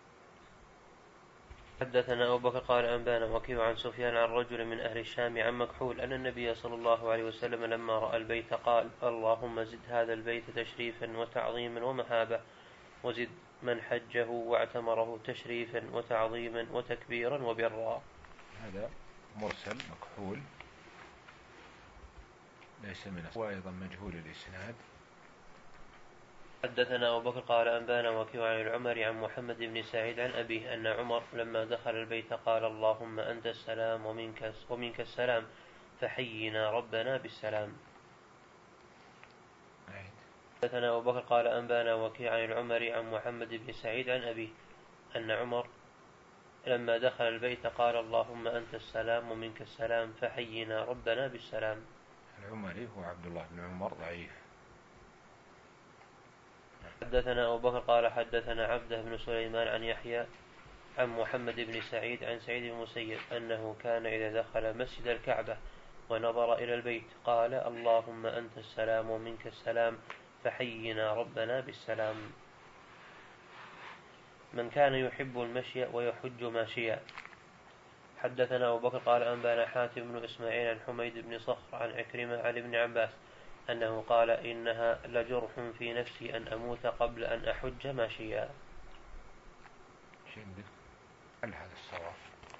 حدثنا أبو بكر قال أنبانا وكيع عن سفيان عن رجل من أهل الشام عن مكحول أن النبي صلى الله عليه وسلم لما رأى البيت قال اللهم زد هذا البيت تشريفا وتعظيما ومهابة وزد من حجه واعتمره تشريفا وتعظيما وتكبيرا وبرا. هذا مرسل مكحول ليس من وأيضا مجهول الإسناد. حدثنا أبو بكر قال أنبانا وكيع عن العمري عن محمد بن سعيد عن أبيه أن عمر لما دخل البيت قال اللهم أنت السلام ومنك, ومنك السلام فحينا ربنا بالسلام. حدثنا أبو بكر قال أنبانا وكيع عن العمري عن محمد بن سعيد عن أبيه أن عمر لما دخل البيت قال اللهم أنت السلام ومنك السلام فحينا ربنا بالسلام. العمري هو عبد الله بن عمر ضعيف. حدثنا أبو بكر قال حدثنا عبده بن سليمان عن يحيى عن محمد بن سعيد عن سعيد بن المسيب أنه كان إذا دخل مسجد الكعبة ونظر إلى البيت قال اللهم أنت السلام ومنك السلام فحينا ربنا بالسلام. من كان يحب المشي ويحج ماشيا. حدثنا أبو بكر قال أنبانا حاتم بن إسماعيل عن حميد بن صخر عن عكرمة عن ابن عباس أنه قال إنها لجرح في نفسي أن أموت قبل أن أحج ماشيا. هل هذا الصواب؟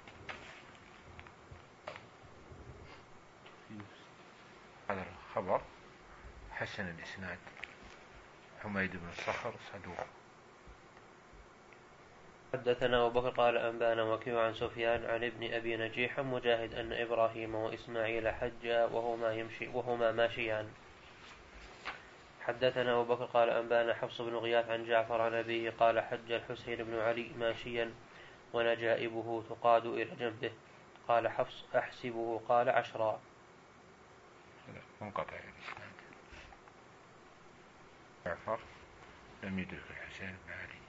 هذا الخبر حسن الإسناد حميد بن صخر صدوق. حدثنا أبو بكر قال أنبانا وكيع عن سفيان عن ابن أبي نجيح مجاهد أن إبراهيم وإسماعيل حجا وهما, يمشي وهما ماشيان. حدثنا أبو بكر قال أنبانا حفص بن غياث عن جعفر عن أبيه قال حج الحسين بن علي ماشيا ونجائبه تقاد إلى جنبه. قال حفص أحسبه قال عشرا. منقطع الإسناد. جعفر لم يدرك الحسين بن علي.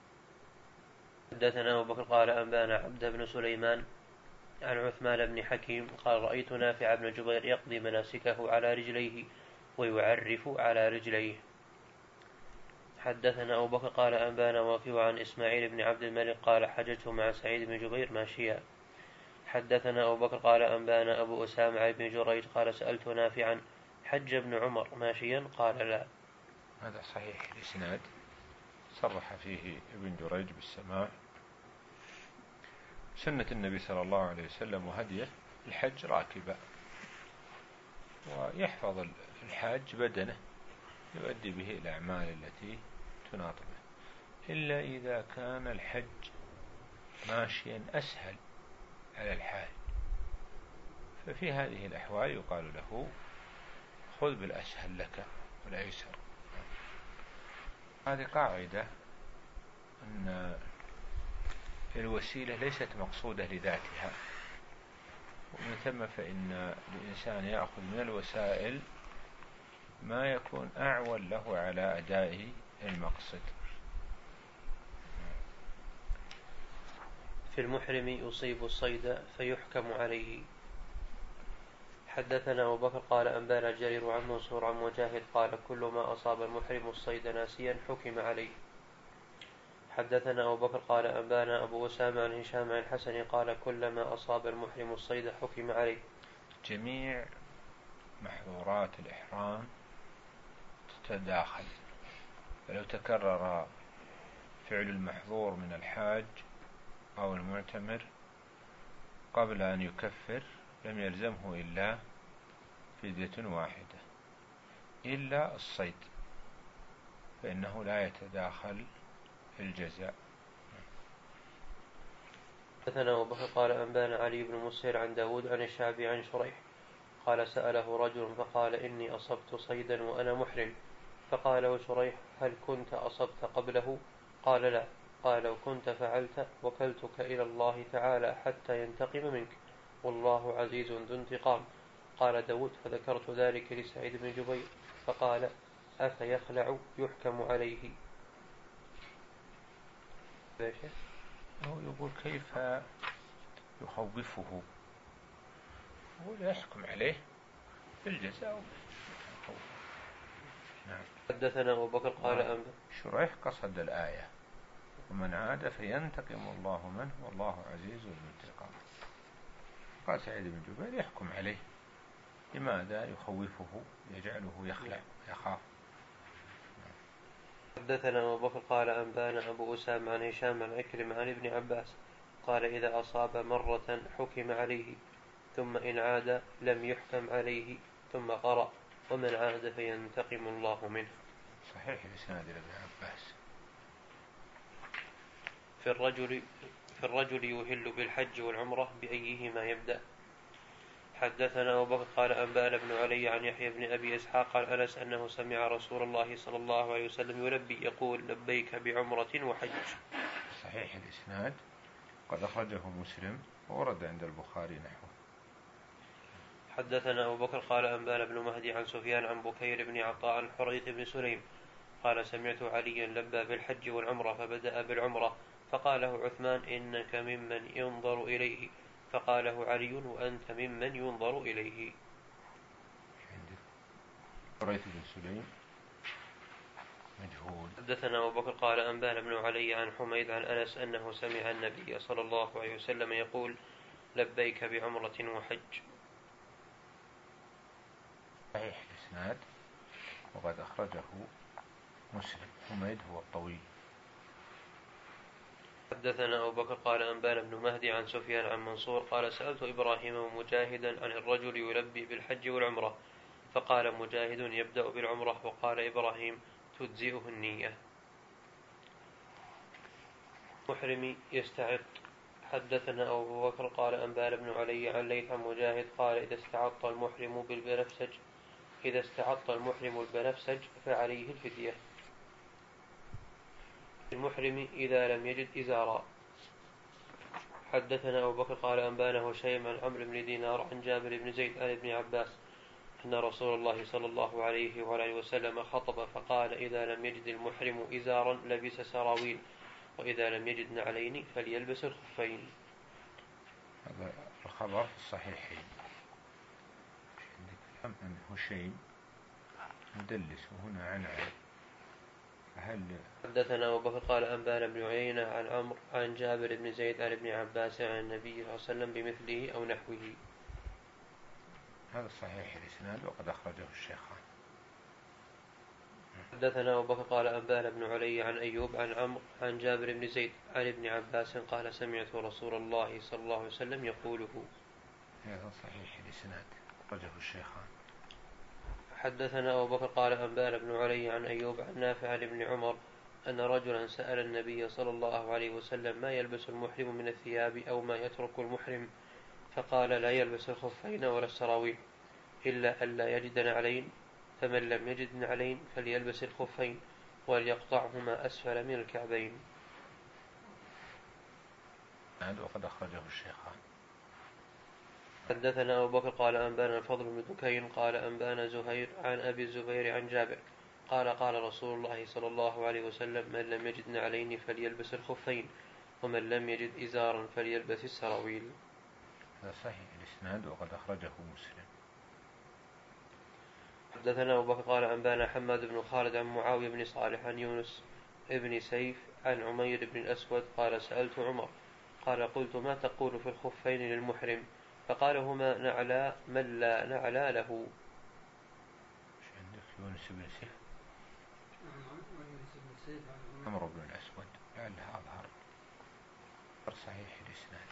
حدثنا أبو بكر قال أنبانا عبد بن سليمان عن عثمان بن حكيم قال رأيت نافع بن جبير يقضي مناسكه على رجليه ويعرف على رجليه. حدثنا أبو بكر قال أنبانا وكيع عن إسماعيل بن عبد الملك قال حججت مع سعيد بن جبير ماشيا. حدثنا أبو بكر قال أنبانا أبو أسامة بن جريج قال سألت نافعا حج ابن عمر ماشيا قال لا. هذا صحيح الإسناد صرح فيه ابن جريج بالسماع. سنة النبي صلى الله عليه وسلم وهديه الحج راكبا ويحفظ الحاج بدنه يؤدي به الأعمال التي تناط به. إلا إذا كان الحج ماشيا أسهل على الحاج، ففي هذه الأحوال يقال له خذ بالأسهل لك ولا يسر. هذه قاعدة أن الوسيلة ليست مقصودة لذاتها، ومن ثم فإن الإنسان يأخذ من الوسائل ما يكون أعول له على أداء المقصد. في المحرم يصيب الصيد فيحكم عليه. حدثنا أبو بكر قال أنبانا جرير عن منصور عن مجاهد قال كل ما أصاب المحرم الصيد ناسيا حكم عليه. حدثنا أبو بكر قال أنبانا أبو أسامة عن هشام عن الحسن قال كل ما أصاب المحرم الصيد حكم عليه. جميع محظورات الإحرام تتداخل، فلو تكرر فعل المحظور من الحاج أو المعتمر قبل أن يكفر لم يلزمه إلا فدية واحدة، إلا الصيد فإنه لا يتداخل في الجزاء. حدثنا أبو بكر قال أنبانا علي بن مسهر عن داود عن الشعبي عن شريح قال سأله رجل فقال إني أصبت صيدا وأنا محرم، فقال وشريح هل كنت أصبت قبله؟ قال لا. قال لو كنت فعلت وكلتك إلى الله تعالى حتى ينتقم منك والله عزيز ذو انتقام. قال داود فذكرت ذلك لسعيد بن جبير فقال أفيخلع يحكم عليه. هو يقول كيف يخوفه ولا يحكم عليه بالجزاء. نعم. حدثنا أبو بكر قال أنبأ شريح قصد الآية ومن عاد فينتقم الله منه والله عزيز ذو انتقام. قال سعيد بن جبير يحكم عليه، لماذا يخوفه يجعله يخلع يخاف. حدثنا أبو بكر قال أنبانا أبو أسامة عن هشام عن عكرمة عن ابن عباس قال إذا أصاب مرة حكم عليه ثم إن عاد لم يحكم عليه ثم قرأ ومن عاد فينتقم الله منه. صحيح الإسناد لابن عباس. في الرجل في الرجل يهل بالحج والعمرة بأيهما يبدأ. حدثنا أبو بكر قال أنبأنا بن علي عن يحيى بن أبي إسحاق عن أنس أنه سمع رسول الله صلى الله عليه وسلم يلبي يقول لبيك بعمرة وحج. صحيح الإسناد قد أخرجه مسلم وورد عند البخاري نحوه. حدثنا أبو بكر قال أنبأنا بن مهدي عن سفيان عن بكير بن عطاء عن حريث بن سليم قال سمعت عليا لبى بالحج والعمرة فبدأ بالعمرة فقاله عثمان إنك ممن ينظر إليه فقاله علي وأنت ممن ينظر إليه. حريث بن سليم مجهول. حدثنا أبو بكر قال أنبأنا بن علي عن حميد عن أنس أنه سمع النبي صلى الله عليه وسلم يقول لبيك بعمرة وحج. صحيح الإسناد وقد أخرجه مسلم. حميد هو الطويل. حدثنا أبو بكر قال أنبأنا بن مهدي عن سفيان عن منصور قال سألت إبراهيم ومجاهدا عن الرجل يلبي بالحج والعمرة فقال مجاهد يبدأ بالعمرة وقال إبراهيم تجزئه النية. محرم يستعط. حدثنا أبو بكر قال أنبأنا بن علي عن ليث عن مجاهد قال إذا استعط المحرم بالبنفسج إذا استعط المحرم البنفسج فعليه الفدية. المحرم إذا لم يجد إزارا. حدثنا أبو بكر قال أنبأنا هشيم عن عمرو بن دينار عن جابر بن زيد عن ابن عباس أن رسول الله صلى الله عليه وآله وسلم خطب فقال إذا لم يجد المحرم إزارا لبس سراويل وإذا لم يجد نعلين فليلبس الخفين. هذا الخبر في الصحيحين. عن هشيم مدلس وهنا عن عن هل. حدثنا أبو بكر قال أنبأنا بن عيينة عن عمرو عن جابر بن زيد عن ابن عباس عن النبي صلى الله عليه وسلم بمثله أو نحوه. هذا صحيح الإسناد وقد أخرجه الشيخان. حدثنا أبو بكر قال أنبأنا بن علي عن أيوب عن عمرو عن جابر بن زيد عن ابن عباس قال سمعت رسول الله صلى الله عليه وسلم يقوله. هذا صحيح الإسناد أخرجه الشيخان. حدثنا أبو بكر قال أنبأنا بن علي عن أيوب عن نافع عن ابن عمر أن رجلا سأل النبي صلى الله عليه وسلم ما يلبس المحرم من الثياب أو ما يترك المحرم، فقال لا يلبس الخفين ولا السراويل إلا ألا يجد نعلين، فمن لم يجد نعلين فليلبس الخفين وليقطعهما أسفل من الكعبين. وقد أخرجه الشيخان. حدثنا أبو بكر قال أنبانا الفضل بن دكين قال أنبانا زهير عن أبي الزبير عن جابر قال قال رسول الله صلى الله عليه وسلم من لم يجد نعلين فليلبس الخفين ومن لم يجد إزارا فليلبس السراويل. هذا صحيح الإسناد وقد أخرجه مسلم. حدثنا أبو بكر قال أنبانا حماد بن خالد عن معاوية بن صالح عن يونس ابن سيف عن عمير بن الأسود قال سألت عمر قال قلت ما تقول في الخفين للمحرم؟ فقال هما نعلى من لا نعلى له. ايش عندك؟ يونس بن سيف عمر بن الأسود لعلها أظهر. صحيح الإسناد.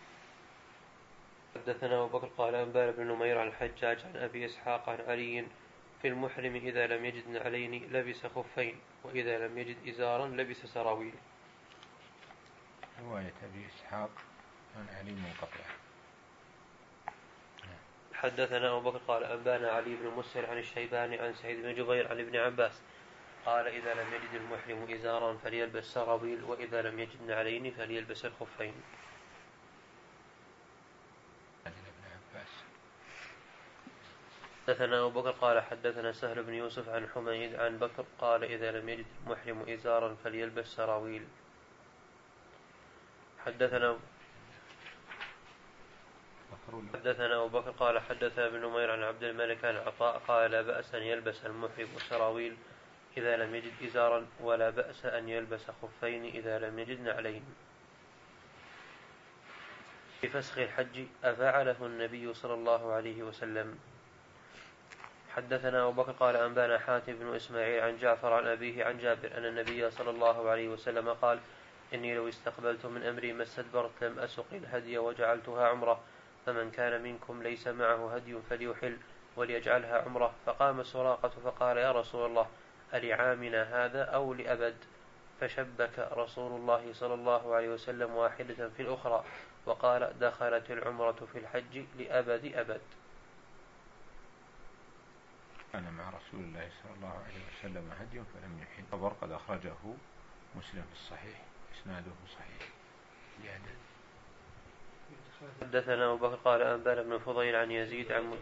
حدثنا أبو بكر قال أنبانا بن نمير عن الحجاج عن أبي إسحاق عن علي في المحرم إذا لم يجد نعلين لبس خفين وإذا لم يجد إزارا لبس سراويل. رواية أبي إسحاق عن علي منقطعة. حدثنا أبو بكر قال أنبانا علي بن مسهر عن الشيباني عن سعيد بن جبير عن ابن عباس قال إذا لم يجد المحرم إزارا فليلبس سراويل وإذا لم يجد نعلين فليلبس الخفين. حدثنا أبو بكر قال حدثنا سهل بن يوسف عن حميد عن بكر قال إذا لم يجد المحرم إزارا فليلبس سراويل. حدثنا حدثنا أبو بكر قال حدثنا ابن نمير عن عبد الملك عن عطاء قال لا بأس أن يلبس المحرم سراويل إذا لم يجد إزارا ولا بأس أن يلبس خفين إذا لم يجد نعلين. في فسخ الحج أفعله النبي صلى الله عليه وسلم. حدثنا أبو بكر قال أنبانا حاتم بن إسماعيل عن جعفر عن أبيه عن جابر أن النبي صلى الله عليه وسلم قال إني لو استقبلت من أمري ما استدبرت لم أسق الهدي وجعلتها عمرة، فمن كان منكم ليس معه هدي فليحل وليجعلها عمرة. فقام سراقة فقال يا رسول الله ألعامنا هذا أو لأبد؟ فشبك رسول الله صلى الله عليه وسلم واحدة في الأخرى وقال دخلت العمرة في الحج لأبد أبد. كان مع رسول الله صلى الله عليه وسلم هدي فلم يحل. خبر قد أخرجه مسلم في الصحيح إسناده صحيح. يعني حدثنا أبو بكر قال أنبانا بن فضيل عن يزيد عن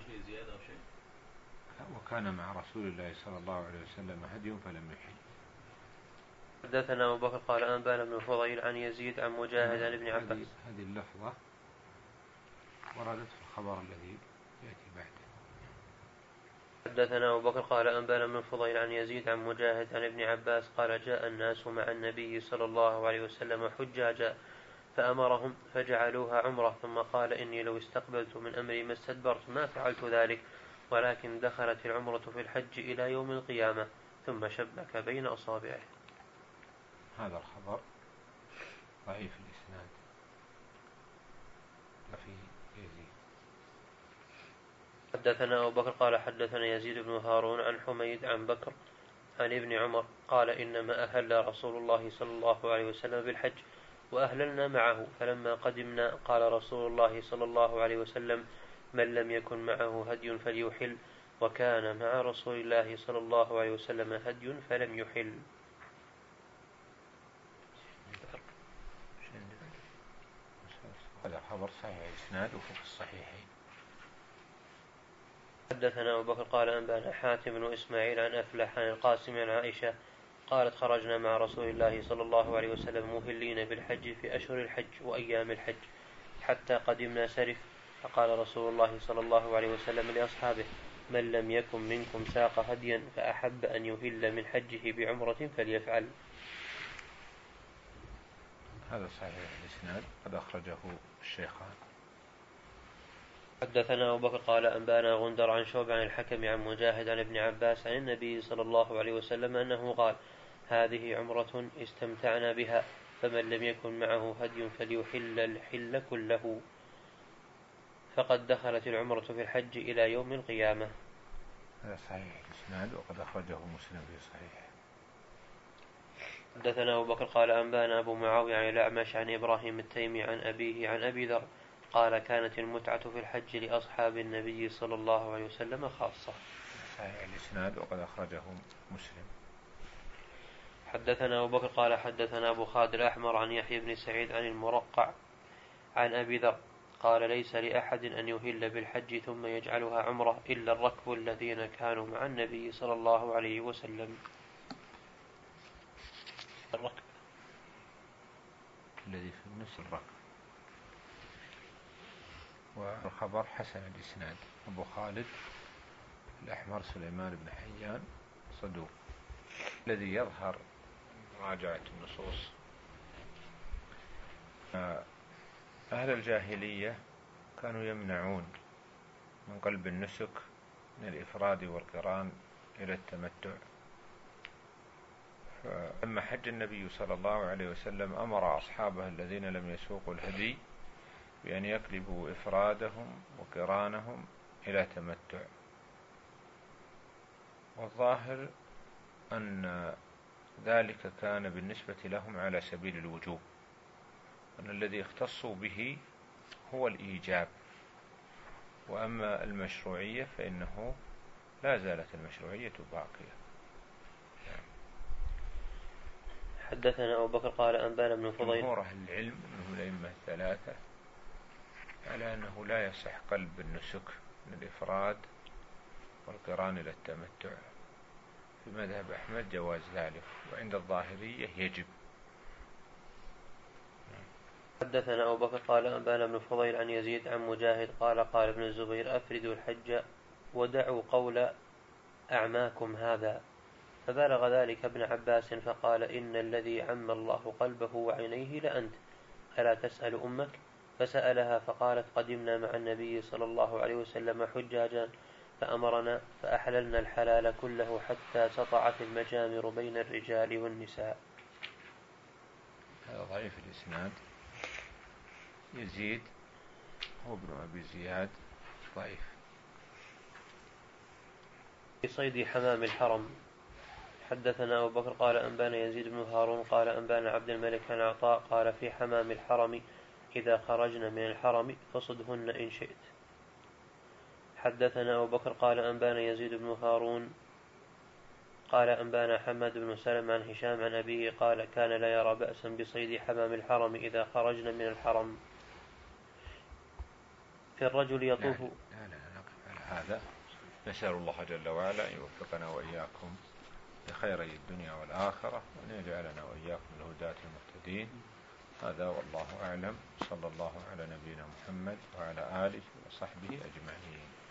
وكان مع رسول الله صلى الله عليه وسلم هدي فلم يحل. حدثنا أبو بكر قال أنبانا بن فضيل عن يزيد عن مجاهد عن ابن عباس. هذه اللفظة وردت في الخبر الذي يأتي بعده. حدثنا أبو بكر قال أنبانا بن فضيل عن يزيد عن مجاهد عن ابن عباس قال جاء الناس مع النبي صلى الله عليه وسلم حجاجا فأمرهم فجعلوها عمرة، ثم قال إني لو استقبلت من أمري ما استدبرت ما فعلت ذلك، ولكن دخلت العمرة في الحج إلى يوم القيامة. ثم شبك بين أصابعه. هذا الخبر ضعيف الإسناد وفي يزيد. حدثنا أبو بكر قال حدثنا يزيد بن هارون عن حميد عن بكر عن ابن عمر قال إنما أهل رسول الله صلى الله عليه وسلم بالحج وأهللنا معه، فلما قدمنا قال رسول الله صلى الله عليه وسلم من لم يكن معه هدي فليحل، وكان مع رسول الله صلى الله عليه وسلم هدي فلم يحل. هذا خبر صحيح إسناده في الصحيحين. حدثنا أبو بكر قال أنبانا حاتم بن إسماعيل عن أفلح عن القاسم عن عائشة قالت خرجنا مع رسول الله صلى الله عليه وسلم مهلين بالحج في أشهر الحج وأيام الحج حتى قدمنا سرف، فقال رسول الله صلى الله عليه وسلم لأصحابه من لم يكن منكم ساق هديا فأحب أن يهل من حجه بعمرة فليفعل. هذا صحيح الإسناد قد أخرجه الشيخان. حدثنا أبو بكر قال أنبانا غندر عن شعبة عن الحكم عن مجاهد عن ابن عباس عن النبي صلى الله عليه وسلم أنه قال هذه عمرة استمتعنا بها، فمن لم يكن معه هدي فليحل الحل كله، فقد دخلت العمرة في الحج إلى يوم القيامة. هذا صحيح الإسناد وقد أخرجه مسلم في صحيح. حدثنا أبو بكر قال أنبانا أبو معاوية عن الأعمش عن إبراهيم التيمي عن أبيه عن أبي ذر قال كانت المتعة في الحج لأصحاب النبي صلى الله عليه وسلم خاصة. صحيح الإسناد وقد أخرجه مسلم. حدثنا أبو بكر قال حدثنا أبو خالد الأحمر عن يحيى بن سعيد عن المرقع عن أبي ذر قال ليس لأحد أن يهل بالحج ثم يجعلها عمرة إلا الركب الذين كانوا مع النبي صلى الله عليه وسلم. الركب الذي في النص الركب. والخبر حسن الإسناد. أبو خالد الأحمر سليمان بن حيان صدوق. الذي يظهر مراجعة النصوص أهل الجاهلية كانوا يمنعون من قلب النسك من الإفراد والقران إلى التمتع، فلما حج النبي صلى الله عليه وسلم أمر أصحابه الذين لم يسوقوا الهدي بأن يقلبوا إفرادهم وقرانهم إلى تمتع، والظاهر أن ذلك كان بالنسبة لهم على سبيل الوجوب، أن الذي اختصوا به هو الإيجاب، وأما المشروعية فإنه لا زالت المشروعية باقية. حدثنا أبو بكر قال أنبانا بن فضيل. جمهور أهل العلم أنه الأئمة الثلاثة على أنه لا يصح قلب النسك من الإفراد والقران إلى التمتع. في مذهب أحمد جواز ذلك، وعند الظاهرية يجب. حدثنا أبو بكر قال أنبانا بن فضيل عن يزيد عن مجاهد قال قال ابن الزبير أفردوا الحج ودعوا قول أعماكم هذا، فبلغ ذلك ابن عباس فقال إن الذي عم الله قلبه وعينيه لأنت، ألا تسأل أمك؟ فسألها فقالت قدمنا مع النبي صلى الله عليه وسلم حجاجا فأمرنا فأحللنا الحلال كله حتى سطعت المجامر بين الرجال والنساء. هذا ضعيف الإسناد. يزيد هو ابن أبي زياد ضعيف. في صيد حمام الحرم. حدثنا أبو بكر قال أنبانا يزيد بن هارون قال أنبانا عبد الملك عن عطاء قال في حمام الحرم إذا خرجنا من الحرم فصدهن إن شئت. حدثنا أبو بكر قال أنبانا يزيد بن هارون قال أنبانا حماد بن سلم عن هشام عن أبيه قال كان لا يرى بأسا بصيد حمام الحرم إذا خرجنا من الحرم. في الرجل يطوف. لا لا, لا نقف على هذا. نسأل الله جل وعلا أن يوفقنا وإياكم لخيري الدنيا والآخرة، وأن يجعلنا وإياكم الهداة المهتدين. هذا والله أعلم. صلى الله على نبينا محمد وعلى آله وصحبه أجمعين.